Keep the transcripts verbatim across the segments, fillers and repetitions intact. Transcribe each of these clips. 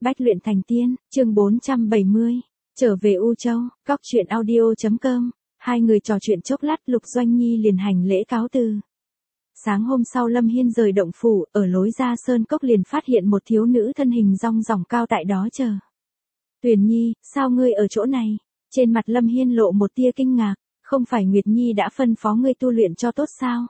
Bách luyện thành tiên, chương bốn trăm bảy mươi. Trở về U Châu, góc chuyện audio.com. Hai người trò chuyện chốc lát, Lục Doanh Nhi liền hành lễ cáo từ. Sáng hôm sau Lâm Hiên rời động phủ, ở lối ra sơn cốc liền phát hiện một thiếu nữ thân hình rong ròng cao tại đó chờ. Tuyền Nhi, sao ngươi ở chỗ này? Trên mặt Lâm Hiên lộ một tia kinh ngạc, không phải Nguyệt Nhi đã phân phó ngươi tu luyện cho tốt sao?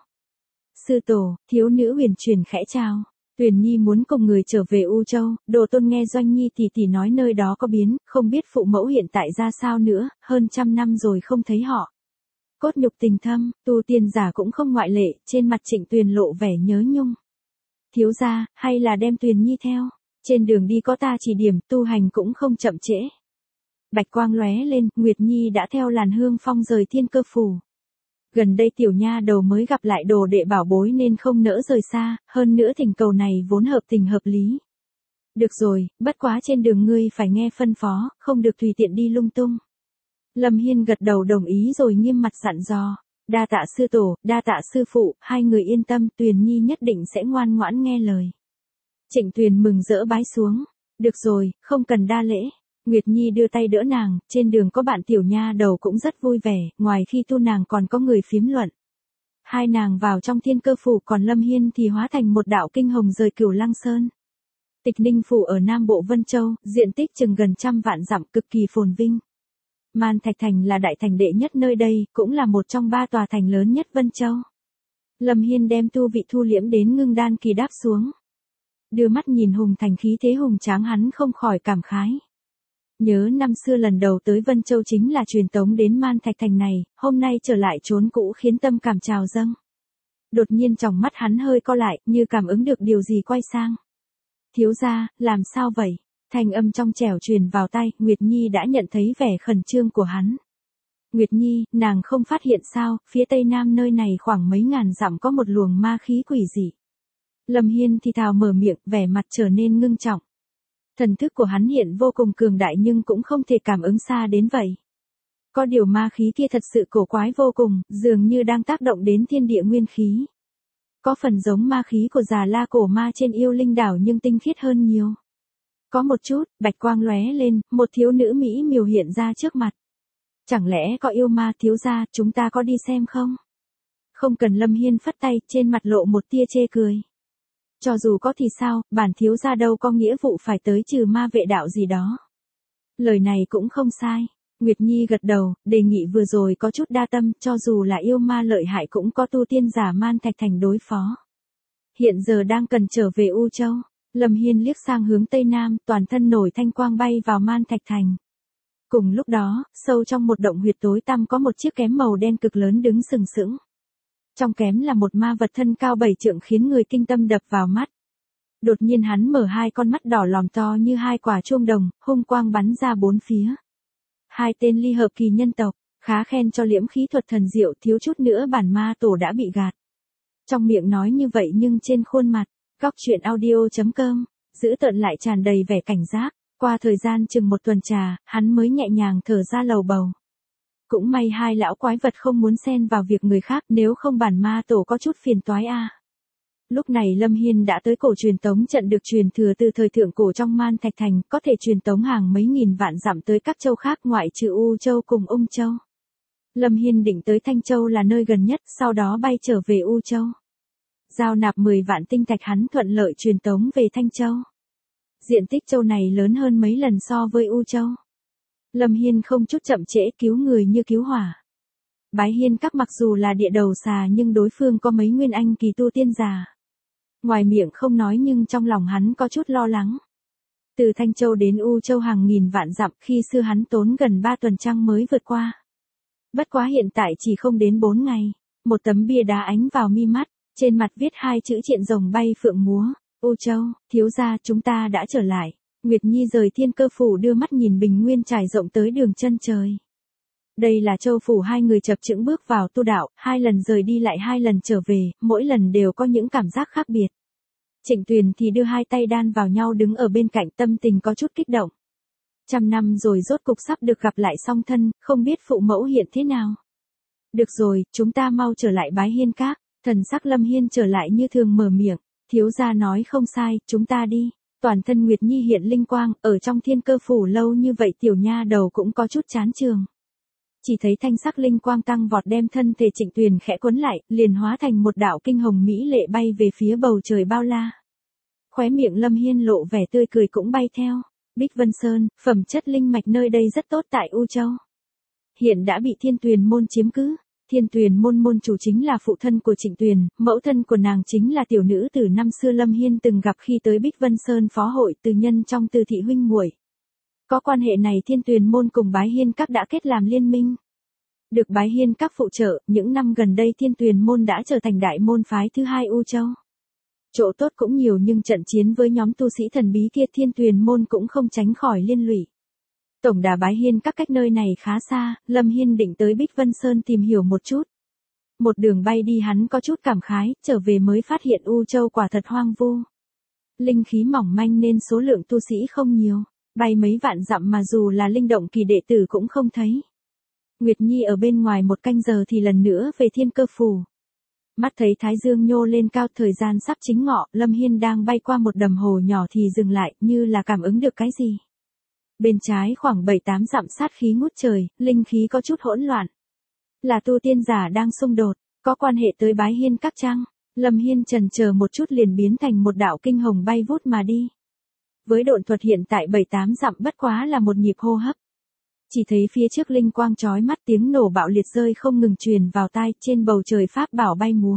Sư tổ, thiếu nữ huyền truyền khẽ chào. Tuyền Nhi muốn cùng người trở về U Châu, Đồ Tôn nghe Doanh Nhi tỷ tỷ nói nơi đó có biến, không biết phụ mẫu hiện tại ra sao nữa, hơn trăm năm rồi không thấy họ. Cốt nhục tình thâm, tu tiên giả cũng không ngoại lệ, trên mặt Trịnh Tuyền lộ vẻ nhớ nhung. Thiếu gia, hay là đem Tuyền Nhi theo, trên đường đi có ta chỉ điểm, tu hành cũng không chậm trễ. Bạch quang lóe lên, Nguyệt Nhi đã theo làn hương phong rời Thiên Cơ phủ. Gần đây tiểu nha đầu mới gặp lại đồ đệ bảo bối nên không nỡ rời xa, hơn nữa thỉnh cầu này vốn hợp tình hợp lý. Được rồi, bất quá trên đường ngươi phải nghe phân phó, không được tùy tiện đi lung tung. Lâm Hiên gật đầu đồng ý rồi nghiêm mặt dặn dò. Đa tạ sư tổ, đa tạ sư phụ, hai người yên tâm, Tuyền Nhi nhất định sẽ ngoan ngoãn nghe lời. Trịnh Tuyền mừng rỡ bái xuống. Được rồi, không cần đa lễ. Nguyệt Nhi đưa tay đỡ nàng, trên đường có bạn tiểu nha đầu cũng rất vui vẻ, ngoài khi tu nàng còn có người phiếm luận. Hai nàng vào trong Thiên Cơ phủ, còn Lâm Hiên thì hóa thành một đạo kinh hồng rời Cửu Lăng Sơn. Tịch Ninh phủ ở Nam Bộ Vân Châu, diện tích chừng gần trăm vạn dặm, cực kỳ phồn vinh. Man Thạch Thành là đại thành đệ nhất nơi đây, cũng là một trong ba tòa thành lớn nhất Vân Châu. Lâm Hiên đem tu vị thu liễm đến ngưng đan kỳ đáp xuống. Đưa mắt nhìn hùng thành khí thế hùng tráng, hắn không khỏi cảm khái. Nhớ năm xưa lần đầu tới Vân Châu chính là truyền tống đến Man Thạch Thành này, hôm nay trở lại chốn cũ khiến tâm cảm trào dâng. Đột nhiên trong mắt hắn hơi co lại, như cảm ứng được điều gì quay sang. Thiếu gia, làm sao vậy? Thanh âm trong trẻo truyền vào tai, Nguyệt Nhi đã nhận thấy vẻ khẩn trương của hắn. Nguyệt Nhi, nàng không phát hiện sao, phía tây nam nơi này khoảng mấy ngàn dặm có một luồng ma khí quỷ dị. Lâm Hiên thì thào mở miệng, vẻ mặt trở nên ngưng trọng. Thần thức của hắn hiện vô cùng cường đại nhưng cũng không thể cảm ứng xa đến vậy. Có điều ma khí kia thật sự cổ quái vô cùng, dường như đang tác động đến thiên địa nguyên khí. Có phần giống ma khí của Già La cổ ma trên Yêu Linh đảo nhưng tinh khiết hơn nhiều. Có một chút, bạch quang lóe lên, một thiếu nữ mỹ miều hiện ra trước mặt. Chẳng lẽ có yêu ma? Thiếu gia, chúng ta có đi xem không? Không cần. Lâm Hiên phất tay, trên mặt lộ một tia chê cười. Cho dù có thì sao, bản thiếu gia đâu có nghĩa vụ phải tới trừ ma vệ đạo gì đó. Lời này cũng không sai. Nguyệt Nhi gật đầu, đề nghị vừa rồi có chút đa tâm, cho dù là yêu ma lợi hại cũng có tu tiên giả Man Thạch Thành đối phó. Hiện giờ đang cần trở về U Châu. Lâm Hiên liếc sang hướng tây nam, toàn thân nổi thanh quang bay vào Man Thạch Thành. Cùng lúc đó, sâu trong một động huyệt tối tăm có một chiếc kém màu đen cực lớn đứng sừng sững. Trong kém là một ma vật thân cao bảy trượng khiến người kinh tâm đập vào mắt. Đột nhiên hắn mở hai con mắt đỏ lòm to như hai quả chuông đồng, hung quang bắn ra bốn phía. Hai tên ly hợp kỳ nhân tộc, khá khen cho liễm khí thuật thần diệu, thiếu chút nữa bản ma tổ đã bị gạt. Trong miệng nói như vậy nhưng trên khuôn mặt, góc chuyện audio.com, giữ tợn lại tràn đầy vẻ cảnh giác. Qua thời gian chừng một tuần trà, hắn mới nhẹ nhàng thở ra lầu bầu. Cũng may hai lão quái vật không muốn xen vào việc người khác, nếu không bản ma tổ có chút phiền toái a. À. Lúc này Lâm Hiên đã tới cổ truyền tống trận được truyền thừa từ thời thượng cổ trong Man Thạch Thành, có thể truyền tống hàng mấy nghìn vạn dặm tới các châu khác ngoại trừ U Châu cùng Ung Châu. Lâm Hiên định tới Thanh Châu là nơi gần nhất, sau đó bay trở về U Châu. Giao nạp mười vạn tinh thạch, hắn thuận lợi truyền tống về Thanh Châu. Diện tích châu này lớn hơn mấy lần so với U Châu. Lâm Hiên không chút chậm trễ, cứu người như cứu hỏa. Bái Hiên Các mặc dù là địa đầu xà nhưng đối phương có mấy nguyên anh kỳ tu tiên giả. Ngoài miệng không nói nhưng trong lòng hắn có chút lo lắng. Từ Thanh Châu đến U Châu hàng nghìn vạn dặm, khi xưa hắn tốn gần ba tuần trăng mới vượt qua. Bất quá hiện tại chỉ không đến bốn ngày. Một tấm bia đá ánh vào mi mắt, trên mặt viết hai chữ Triện rồng bay phượng múa. U Châu, thiếu gia, chúng ta đã trở lại. Nguyệt Nhi rời Thiên Cơ phủ đưa mắt nhìn bình nguyên trải rộng tới đường chân trời. Đây là châu phủ hai người chập chững bước vào tu đạo, hai lần rời đi lại hai lần trở về, mỗi lần đều có những cảm giác khác biệt. Trịnh Tuyền thì đưa hai tay đan vào nhau đứng ở bên cạnh, tâm tình có chút kích động. Trăm năm rồi rốt cục sắp được gặp lại song thân, không biết phụ mẫu hiện thế nào. Được rồi, chúng ta mau trở lại Bái Hiên Các. Thần sắc Lâm Hiên trở lại như thường, mở miệng. Thiếu gia nói không sai, chúng ta đi. Toàn thân Nguyệt Nhi hiện linh quang, ở trong thiên cơ phủ lâu như vậy tiểu nha đầu cũng có chút chán trường. Chỉ thấy thanh sắc linh quang tăng vọt đem thân thể Trịnh Tuyền khẽ cuốn lại, liền hóa thành một đạo kinh hồng mỹ lệ bay về phía bầu trời bao la. Khóe miệng Lâm Hiên lộ vẻ tươi cười cũng bay theo. Bích Vân Sơn, phẩm chất linh mạch nơi đây rất tốt tại U Châu. Hiện đã bị Thiên Tuyền môn chiếm cứ. Thiên Tuyền môn môn chủ chính là phụ thân của Trịnh Tuyền, mẫu thân của nàng chính là tiểu nữ từ năm xưa Lâm Hiên từng gặp khi tới Bích Vân Sơn phó hội từ nhân trong Từ thị huynh muội. Có quan hệ này Thiên Tuyền môn cùng Bái Hiên các đã kết làm liên minh. Được Bái Hiên các phụ trợ, những năm gần đây Thiên Tuyền môn đã trở thành đại môn phái thứ hai U Châu. Chỗ tốt cũng nhiều nhưng trận chiến với nhóm tu sĩ thần bí kia Thiên Tuyền môn cũng không tránh khỏi liên lụy. Tổng đà Bái Hiên các cách nơi này khá xa, Lâm Hiên định tới Bích Vân Sơn tìm hiểu một chút. Một đường bay đi hắn có chút cảm khái, trở về mới phát hiện U Châu quả thật hoang vu. Linh khí mỏng manh nên số lượng tu sĩ không nhiều, bay mấy vạn dặm mà dù là linh động kỳ đệ tử cũng không thấy. Nguyệt Nhi ở bên ngoài một canh giờ thì lần nữa về thiên cơ phủ. Mắt thấy thái dương nhô lên cao thời gian sắp chính ngọ, Lâm Hiên đang bay qua một đầm hồ nhỏ thì dừng lại như là cảm ứng được cái gì. Bên trái khoảng bảy tám dặm sát khí ngút trời, linh khí có chút hỗn loạn. Là tu tiên giả đang xung đột, có quan hệ tới Bái Hiên các chăng? Lâm Hiên chần chờ một chút liền biến thành một đạo kinh hồng bay vút mà đi. Với độn thuật hiện tại bảy tám dặm bất quá là một nhịp hô hấp. Chỉ thấy phía trước linh quang chói mắt tiếng nổ bạo liệt rơi không ngừng truyền vào tai trên bầu trời pháp bảo bay múa.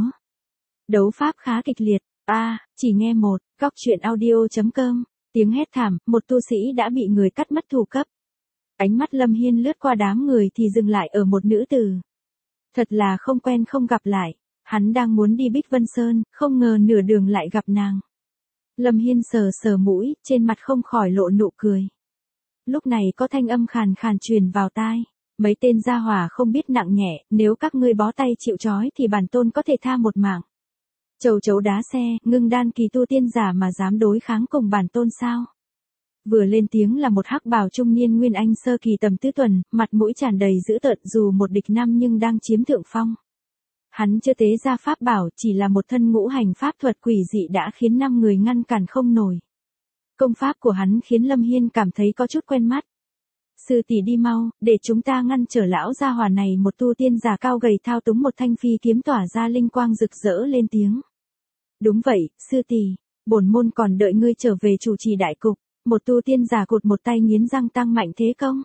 Đấu pháp khá kịch liệt, a à, chỉ nghe một, góc truyện audio chấm com. Tiếng hét thảm, một tu sĩ đã bị người cắt mất thủ cấp. Ánh mắt Lâm Hiên lướt qua đám người thì dừng lại ở một nữ tử. Thật là không quen không gặp lại, hắn đang muốn đi Bích Vân Sơn, không ngờ nửa đường lại gặp nàng. Lâm Hiên sờ sờ mũi, trên mặt không khỏi lộ nụ cười. Lúc này có thanh âm khàn khàn truyền vào tai. Mấy tên gia hỏa không biết nặng nhẹ, nếu các ngươi bó tay chịu trói thì bản tôn có thể tha một mạng. Chầu chấu đá xe, ngưng đan kỳ tu tiên giả mà dám đối kháng cùng bản tôn sao? Vừa lên tiếng là một hắc bào trung niên nguyên anh sơ kỳ tầm tứ tuần, mặt mũi tràn đầy dữ tợn dù một địch năm nhưng đang chiếm thượng phong. Hắn chưa tế ra pháp bảo, chỉ là một thân ngũ hành pháp thuật quỷ dị đã khiến năm người ngăn cản không nổi. Công pháp của hắn khiến Lâm Hiên cảm thấy có chút quen mắt. Sư tỷ đi mau, để chúng ta ngăn trở lão gia hỏa này. Một tu tiên giả cao gầy thao túng một thanh phi kiếm tỏa ra linh quang rực rỡ lên tiếng. Đúng vậy, sư tỷ, bổn môn còn đợi ngươi trở về chủ trì đại cục. Một tu tiên giả cụt một tay nghiến răng tăng mạnh thế công.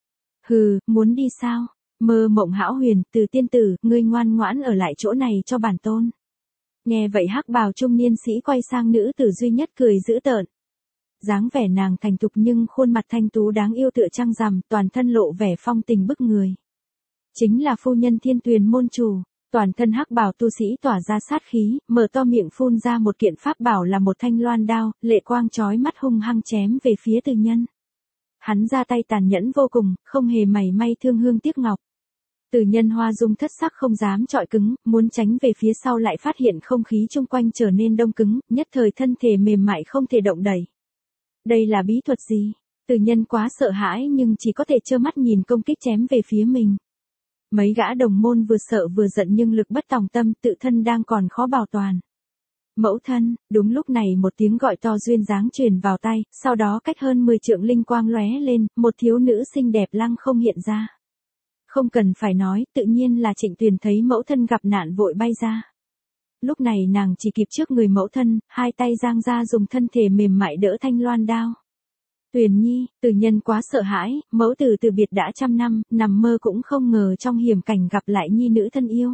Hừ, muốn đi sao? Mơ mộng hão huyền, Từ tiên tử, ngươi ngoan ngoãn ở lại chỗ này cho bản tôn. Nghe vậy hắc bào trung niên sĩ quay sang nữ tử duy nhất cười dữ tợn. Dáng vẻ nàng thành thục nhưng khuôn mặt thanh tú đáng yêu tựa trăng rằm, toàn thân lộ vẻ phong tình bức người. Chính là phu nhân Thiên Tuyền môn chủ, toàn thân hắc bào tu sĩ tỏa ra sát khí, mở to miệng phun ra một kiện pháp bảo là một thanh loan đao, lệ quang chói mắt hung hăng chém về phía Từ Nhân. Hắn ra tay tàn nhẫn vô cùng, không hề mảy may thương hương tiếc ngọc. Từ Nhân hoa dung thất sắc không dám chọi cứng, muốn tránh về phía sau lại phát hiện không khí chung quanh trở nên đông cứng, nhất thời thân thể mềm mại không thể động đậy. Đây là bí thuật gì? Từ Nhân quá sợ hãi nhưng chỉ có thể trơ mắt nhìn công kích chém về phía mình. Mấy gã đồng môn vừa sợ vừa giận nhưng lực bất tòng tâm, tự thân đang còn khó bảo toàn. Mẫu thân, đúng lúc này một tiếng gọi to duyên dáng truyền vào tai, sau đó cách hơn mười trượng linh quang lóe lên, một thiếu nữ xinh đẹp lăng không hiện ra. Không cần phải nói, tự nhiên là Trịnh Tuyền thấy mẫu thân gặp nạn vội bay ra. Lúc này nàng chỉ kịp trước người mẫu thân, hai tay giang ra dùng thân thể mềm mại đỡ thanh loan đao. Tuyền Nhi, Từ Nhân quá sợ hãi, mẫu tử từ biệt đã trăm năm, nằm mơ cũng không ngờ trong hiểm cảnh gặp lại nhi nữ thân yêu.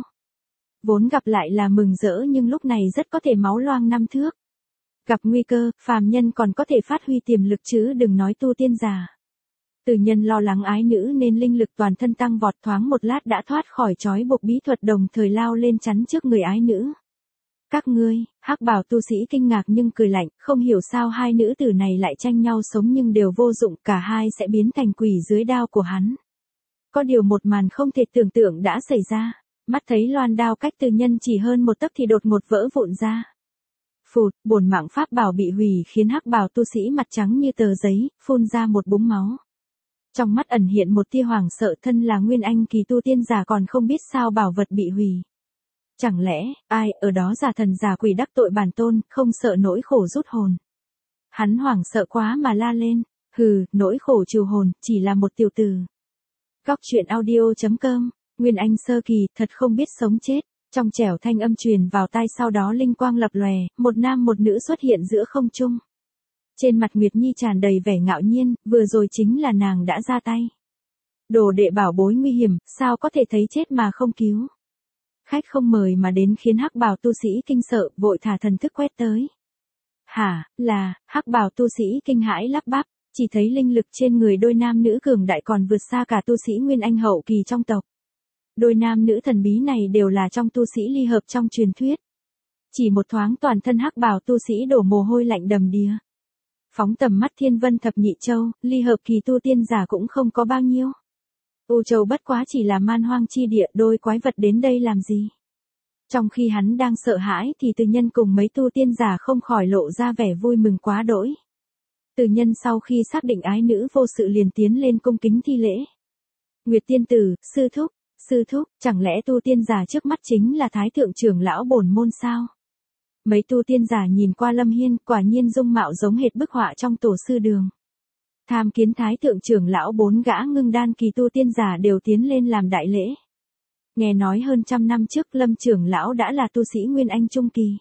Vốn gặp lại là mừng rỡ nhưng lúc này rất có thể máu loang năm thước. Gặp nguy cơ, phàm nhân còn có thể phát huy tiềm lực chứ đừng nói tu tiên giả. Từ Nhân lo lắng ái nữ nên linh lực toàn thân tăng vọt, thoáng một lát đã thoát khỏi trói buộc bí thuật, đồng thời lao lên chắn trước người ái nữ. Các ngươi, hắc bào tu sĩ kinh ngạc nhưng cười lạnh, không hiểu sao hai nữ tử này lại tranh nhau sống nhưng đều vô dụng, cả hai sẽ biến thành quỷ dưới đao của hắn. Có điều một màn không thể tưởng tượng đã xảy ra, mắt thấy loan đao cách Từ Nhân chỉ hơn một tấc thì đột ngột vỡ vụn ra. Phụt, bổn mạng pháp bảo bị hủy khiến hắc bào tu sĩ mặt trắng như tờ giấy, phun ra một búng máu. Trong mắt ẩn hiện một tia hoảng sợ, thân là nguyên anh kỳ tu tiên giả còn không biết sao bảo vật bị hủy. Chẳng lẽ, ai ở đó giả thần giả quỷ đắc tội bản tôn, không sợ nỗi khổ rút hồn. Hắn hoảng sợ quá mà la lên, hừ, nỗi khổ trừ hồn, chỉ là một tiểu tử. Góc truyện audio.com, Nguyên Anh sơ kỳ, thật không biết sống chết. Trong trẻo thanh âm truyền vào tai, sau đó linh quang lập lòe, một nam một nữ xuất hiện giữa không trung. Trên mặt Nguyệt Nhi tràn đầy vẻ ngạo nhiên, vừa rồi chính là nàng đã ra tay. Đồ đệ bảo bối nguy hiểm, sao có thể thấy chết mà không cứu. Khách không mời mà đến khiến hắc bào tu sĩ kinh sợ, vội thả thần thức quét tới. Hả, là, hắc bào tu sĩ kinh hãi lắp bắp, chỉ thấy linh lực trên người đôi nam nữ cường đại còn vượt xa cả tu sĩ Nguyên Anh hậu kỳ trong tộc. Đôi nam nữ thần bí này đều là trong tu sĩ ly hợp trong truyền thuyết. Chỉ một thoáng toàn thân hắc bào tu sĩ đổ mồ hôi lạnh đầm đìa. Phóng tầm mắt thiên vân thập nhị châu, ly hợp kỳ tu tiên giả cũng không có bao nhiêu. U Châu bất quá chỉ là man hoang chi địa, đôi quái vật đến đây làm gì? Trong khi hắn đang sợ hãi thì Từ Nhân cùng mấy tu tiên giả không khỏi lộ ra vẻ vui mừng quá đỗi. Từ Nhân sau khi xác định ái nữ vô sự liền tiến lên cung kính thi lễ. Nguyệt tiên tử, sư thúc, sư thúc, chẳng lẽ tu tiên giả trước mắt chính là thái thượng trưởng lão bổn môn sao? Mấy tu tiên giả nhìn qua Lâm Hiên, quả nhiên dung mạo giống hệt bức họa trong tổ sư đường. Tham kiến thái thượng trưởng lão, bốn gã ngưng đan kỳ tu tiên giả đều tiến lên làm đại lễ. Nghe nói hơn trăm năm trước Lâm trưởng lão đã là tu sĩ Nguyên Anh trung kỳ.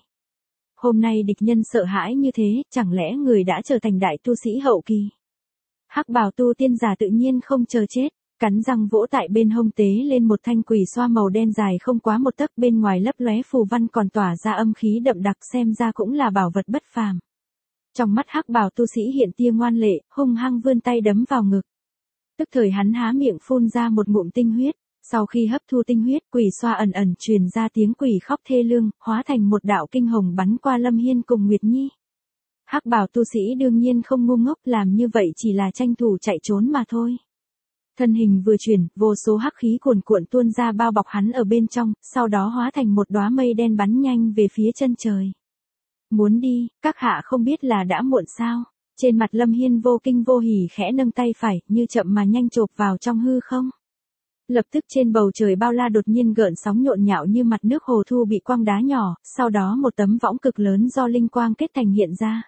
Hôm nay địch nhân sợ hãi như thế, chẳng lẽ người đã trở thành đại tu sĩ hậu kỳ? Hắc bào tu tiên giả tự nhiên không chờ chết, cắn răng vỗ tại bên hông tế lên một thanh quỷ xoa màu đen dài không quá một tấc, bên ngoài lấp lóe phù văn còn tỏa ra âm khí đậm đặc, xem ra cũng là bảo vật bất phàm. Trong mắt hắc bào tu sĩ hiện tia ngoan lệ, hung hăng vươn tay đấm vào ngực. Tức thời hắn há miệng phun ra một ngụm tinh huyết, sau khi hấp thu tinh huyết, quỷ xoa ẩn ẩn truyền ra tiếng quỷ khóc thê lương, hóa thành một đạo kinh hồng bắn qua Lâm Hiên cùng Nguyệt Nhi. Hắc bào tu sĩ đương nhiên không ngu ngốc, làm như vậy chỉ là tranh thủ chạy trốn mà thôi. Thân hình vừa chuyển, vô số hắc khí cuồn cuộn tuôn ra bao bọc hắn ở bên trong, sau đó hóa thành một đóa mây đen bắn nhanh về phía chân trời. Muốn đi, các hạ không biết là đã muộn sao? Trên mặt Lâm Hiên vô kinh vô hỉ khẽ nâng tay phải, như chậm mà nhanh chộp vào trong hư không. Lập tức trên bầu trời bao la đột nhiên gợn sóng nhộn nhạo như mặt nước hồ thu bị quăng đá nhỏ, sau đó một tấm võng cực lớn do linh quang kết thành hiện ra.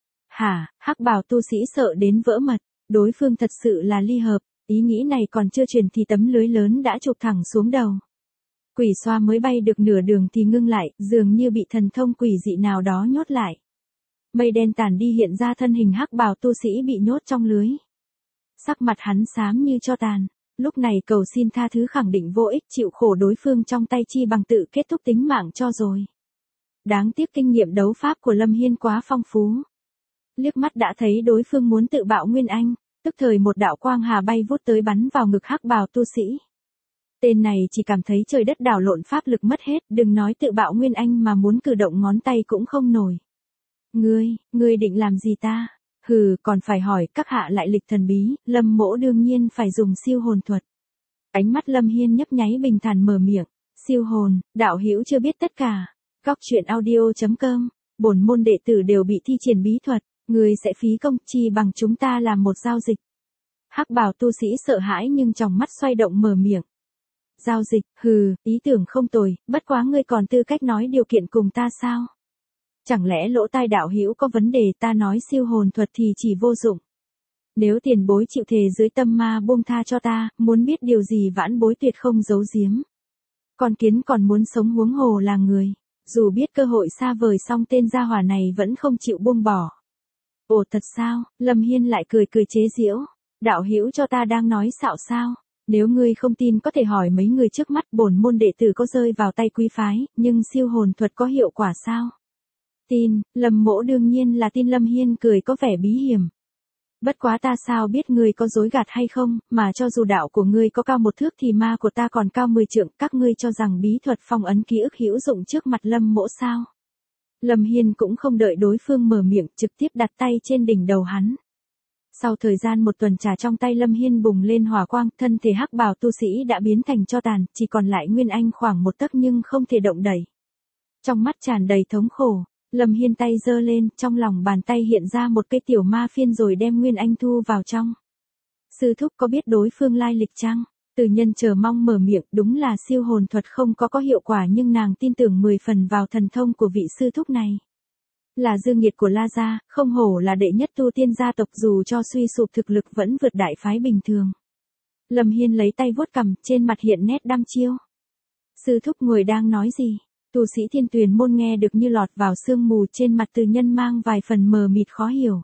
Hả, hắc bào tu sĩ sợ đến vỡ mật, đối phương thật sự là ly hợp, ý nghĩ này còn chưa truyền thì tấm lưới lớn đã chụp thẳng xuống đầu. Quỷ xoa mới bay được nửa đường thì ngưng lại, dường như bị thần thông quỷ dị nào đó nhốt lại. Mây đen tản đi hiện ra thân hình hắc bào tu sĩ bị nhốt trong lưới. Sắc mặt hắn xám như tro tàn, lúc này cầu xin tha thứ khẳng định vô ích, chịu khổ đối phương trong tay chi bằng tự kết thúc tính mạng cho rồi. Đáng tiếc kinh nghiệm đấu pháp của Lâm Hiên quá phong phú. Liếc mắt đã thấy đối phương muốn tự bạo Nguyên Anh, tức thời một đạo quang hà bay vút tới bắn vào ngực hắc bào tu sĩ. Tên này chỉ cảm thấy trời đất đảo lộn, pháp lực mất hết, đừng nói tự bạo Nguyên Anh mà muốn cử động ngón tay cũng không nổi. Ngươi, ngươi định làm gì ta? Hừ, còn phải hỏi các hạ lại lịch thần bí, Lâm mỗ đương nhiên phải dùng siêu hồn thuật. Ánh mắt Lâm Hiên nhấp nháy bình thản mở miệng, siêu hồn, đạo hữu chưa biết tất cả. Góc truyện audio.com, bổn môn đệ tử đều bị thi triển bí thuật, ngươi sẽ phí công chi bằng chúng ta làm một giao dịch. Hắc bào tu sĩ sợ hãi nhưng trong mắt xoay động mở miệng. Giao dịch, hừ, ý tưởng không tồi, bất quá ngươi còn tư cách nói điều kiện cùng ta sao? Chẳng lẽ lỗ tai đạo hữu có vấn đề, ta nói siêu hồn thuật thì chỉ vô dụng. Nếu tiền bối chịu thề dưới tâm ma buông tha cho ta, muốn biết điều gì vãn bối tuyệt không giấu giếm. Con kiến còn muốn sống huống hồ là người, dù biết cơ hội xa vời song tên gia hỏa này vẫn không chịu buông bỏ. Ồ thật sao, Lâm Hiên lại cười cười chế giễu, đạo hữu cho ta đang nói xạo sao? Nếu ngươi không tin có thể hỏi mấy người trước mắt, bổn môn đệ tử có rơi vào tay quý phái, nhưng siêu hồn thuật có hiệu quả sao? Tin, Lâm mỗ đương nhiên là tin. Lâm Hiên cười có vẻ bí hiểm. Bất quá ta sao biết ngươi có dối gạt hay không, mà cho dù đạo của ngươi có cao một thước thì ma của ta còn cao mười trượng, các ngươi cho rằng bí thuật phong ấn ký ức hữu dụng trước mặt Lâm mỗ sao? Lâm Hiên cũng không đợi đối phương mở miệng, trực tiếp đặt tay trên đỉnh đầu hắn. Sau thời gian một tuần trà trong tay Lâm Hiên bùng lên hỏa quang, thân thể hắc bào tu sĩ đã biến thành tro tàn, chỉ còn lại Nguyên Anh khoảng một tấc nhưng không thể động đẩy. Trong mắt tràn đầy thống khổ, Lâm Hiên tay giơ lên, trong lòng bàn tay hiện ra một cây tiểu ma phiên rồi đem Nguyên Anh thu vào trong. Sư thúc có biết đối phương lai lịch chăng? Từ Nhân chờ mong mở miệng, đúng là siêu hồn thuật không có có hiệu quả nhưng nàng tin tưởng mười phần vào thần thông của vị sư thúc này. Là dương nhiệt của La gia, không hổ là đệ nhất tu tiên gia tộc dù cho suy sụp thực lực vẫn vượt đại phái bình thường. Lâm Hiên lấy tay vuốt cằm, trên mặt hiện nét đăm chiêu. Sư thúc ngồi đang nói gì? Tu sĩ Thiên Tuyền môn nghe được như lọt vào sương mù, trên mặt Từ Nhân mang vài phần mờ mịt khó hiểu.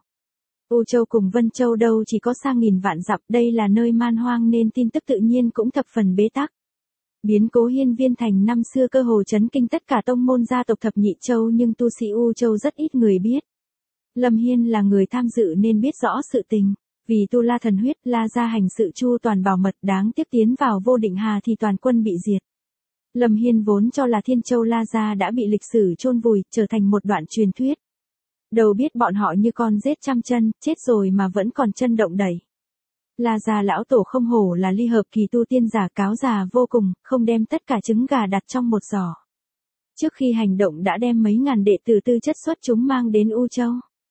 U Châu cùng Vân Châu đâu chỉ có xa nghìn vạn dặm, đây là nơi man hoang nên tin tức tự nhiên cũng thập phần bế tắc. Biến cố Hiên Viên Thành năm xưa cơ hồ chấn kinh tất cả tông môn gia tộc thập nhị châu, nhưng tu sĩ U Châu rất ít người biết. Lâm Hiên là người tham dự nên biết rõ sự tình. Vì tu La thần huyết, La gia hành sự chu toàn bảo mật, đáng tiếc tiến vào Vô Định Hà thì toàn quân bị diệt. Lâm Hiên vốn cho là Thiên Châu La gia đã bị lịch sử chôn vùi, trở thành một đoạn truyền thuyết. Đâu biết bọn họ như con rết trăm chân, chết rồi mà vẫn còn chân động đẩy. La gia lão tổ không hổ là ly hợp kỳ tu tiên giả, cáo già vô cùng, không đem tất cả trứng gà đặt trong một giỏ. Trước khi hành động đã đem mấy ngàn đệ tử tư chất xuất chúng mang đến U Châu.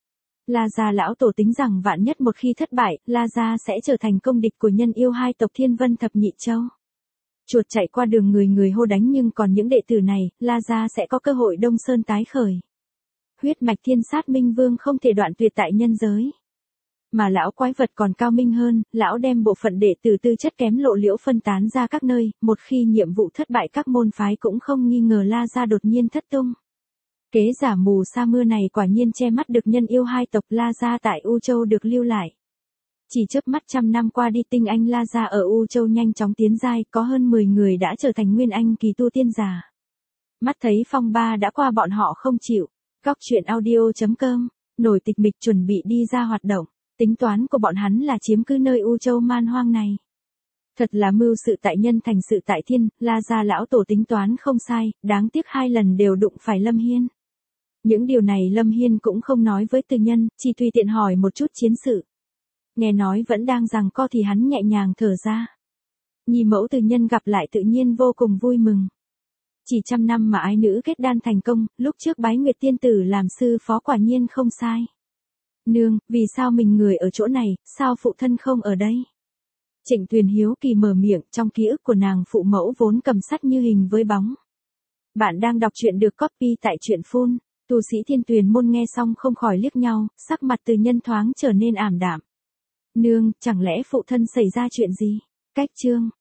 La gia lão tổ tính rằng vạn nhất một khi thất bại, La gia sẽ trở thành công địch của nhân yêu hai tộc Thiên Vân thập nhị châu. Chuột chạy qua đường người người hô đánh, nhưng còn những đệ tử này, La gia sẽ có cơ hội Đông Sơn tái khởi. Huyết mạch Thiên Sát Minh Vương không thể đoạn tuyệt tại nhân giới. Mà lão quái vật còn cao minh hơn, lão đem bộ phận đệ tử tư chất kém lộ liễu phân tán ra các nơi, một khi nhiệm vụ thất bại các môn phái cũng không nghi ngờ La gia đột nhiên thất tung. Kế giả mù sa mưa này quả nhiên che mắt được nhân yêu hai tộc. La gia tại U Châu được lưu lại. Chỉ chớp mắt trăm năm qua đi, tinh anh La gia ở U Châu nhanh chóng tiến giai, có hơn mười người đã trở thành nguyên anh kỳ tu tiên giả. Mắt thấy phong ba đã qua bọn họ không chịu. Góc truyện audio chấm com, nổi tịch mịch chuẩn bị đi ra hoạt động. Tính toán của bọn hắn là chiếm cứ nơi U Châu man hoang này. Thật là mưu sự tại nhân thành sự tại thiên, La gia lão tổ tính toán không sai, đáng tiếc hai lần đều đụng phải Lâm Hiên. Những điều này Lâm Hiên cũng không nói với Từ Nhân, chỉ tùy tiện hỏi một chút chiến sự. Nghe nói vẫn đang giằng co thì hắn nhẹ nhàng thở ra. Nhi mẫu Từ Nhân gặp lại tự nhiên vô cùng vui mừng. Chỉ trăm năm mà ái nữ kết đan thành công, lúc trước bái Nguyệt tiên tử làm sư phó quả nhiên không sai. Nương, vì sao mình người ở chỗ này, sao phụ thân không ở đây? Trịnh Tuyền hiếu kỳ mở miệng, trong ký ức của nàng phụ mẫu vốn cầm sắt như hình với bóng. Bạn đang đọc truyện được copy tại truyện phun. Tu sĩ Thiên Tuyền môn nghe xong không khỏi liếc nhau, sắc mặt Từ Nhân thoáng trở nên ảm đạm. Nương, chẳng lẽ phụ thân xảy ra chuyện gì? Cách chương.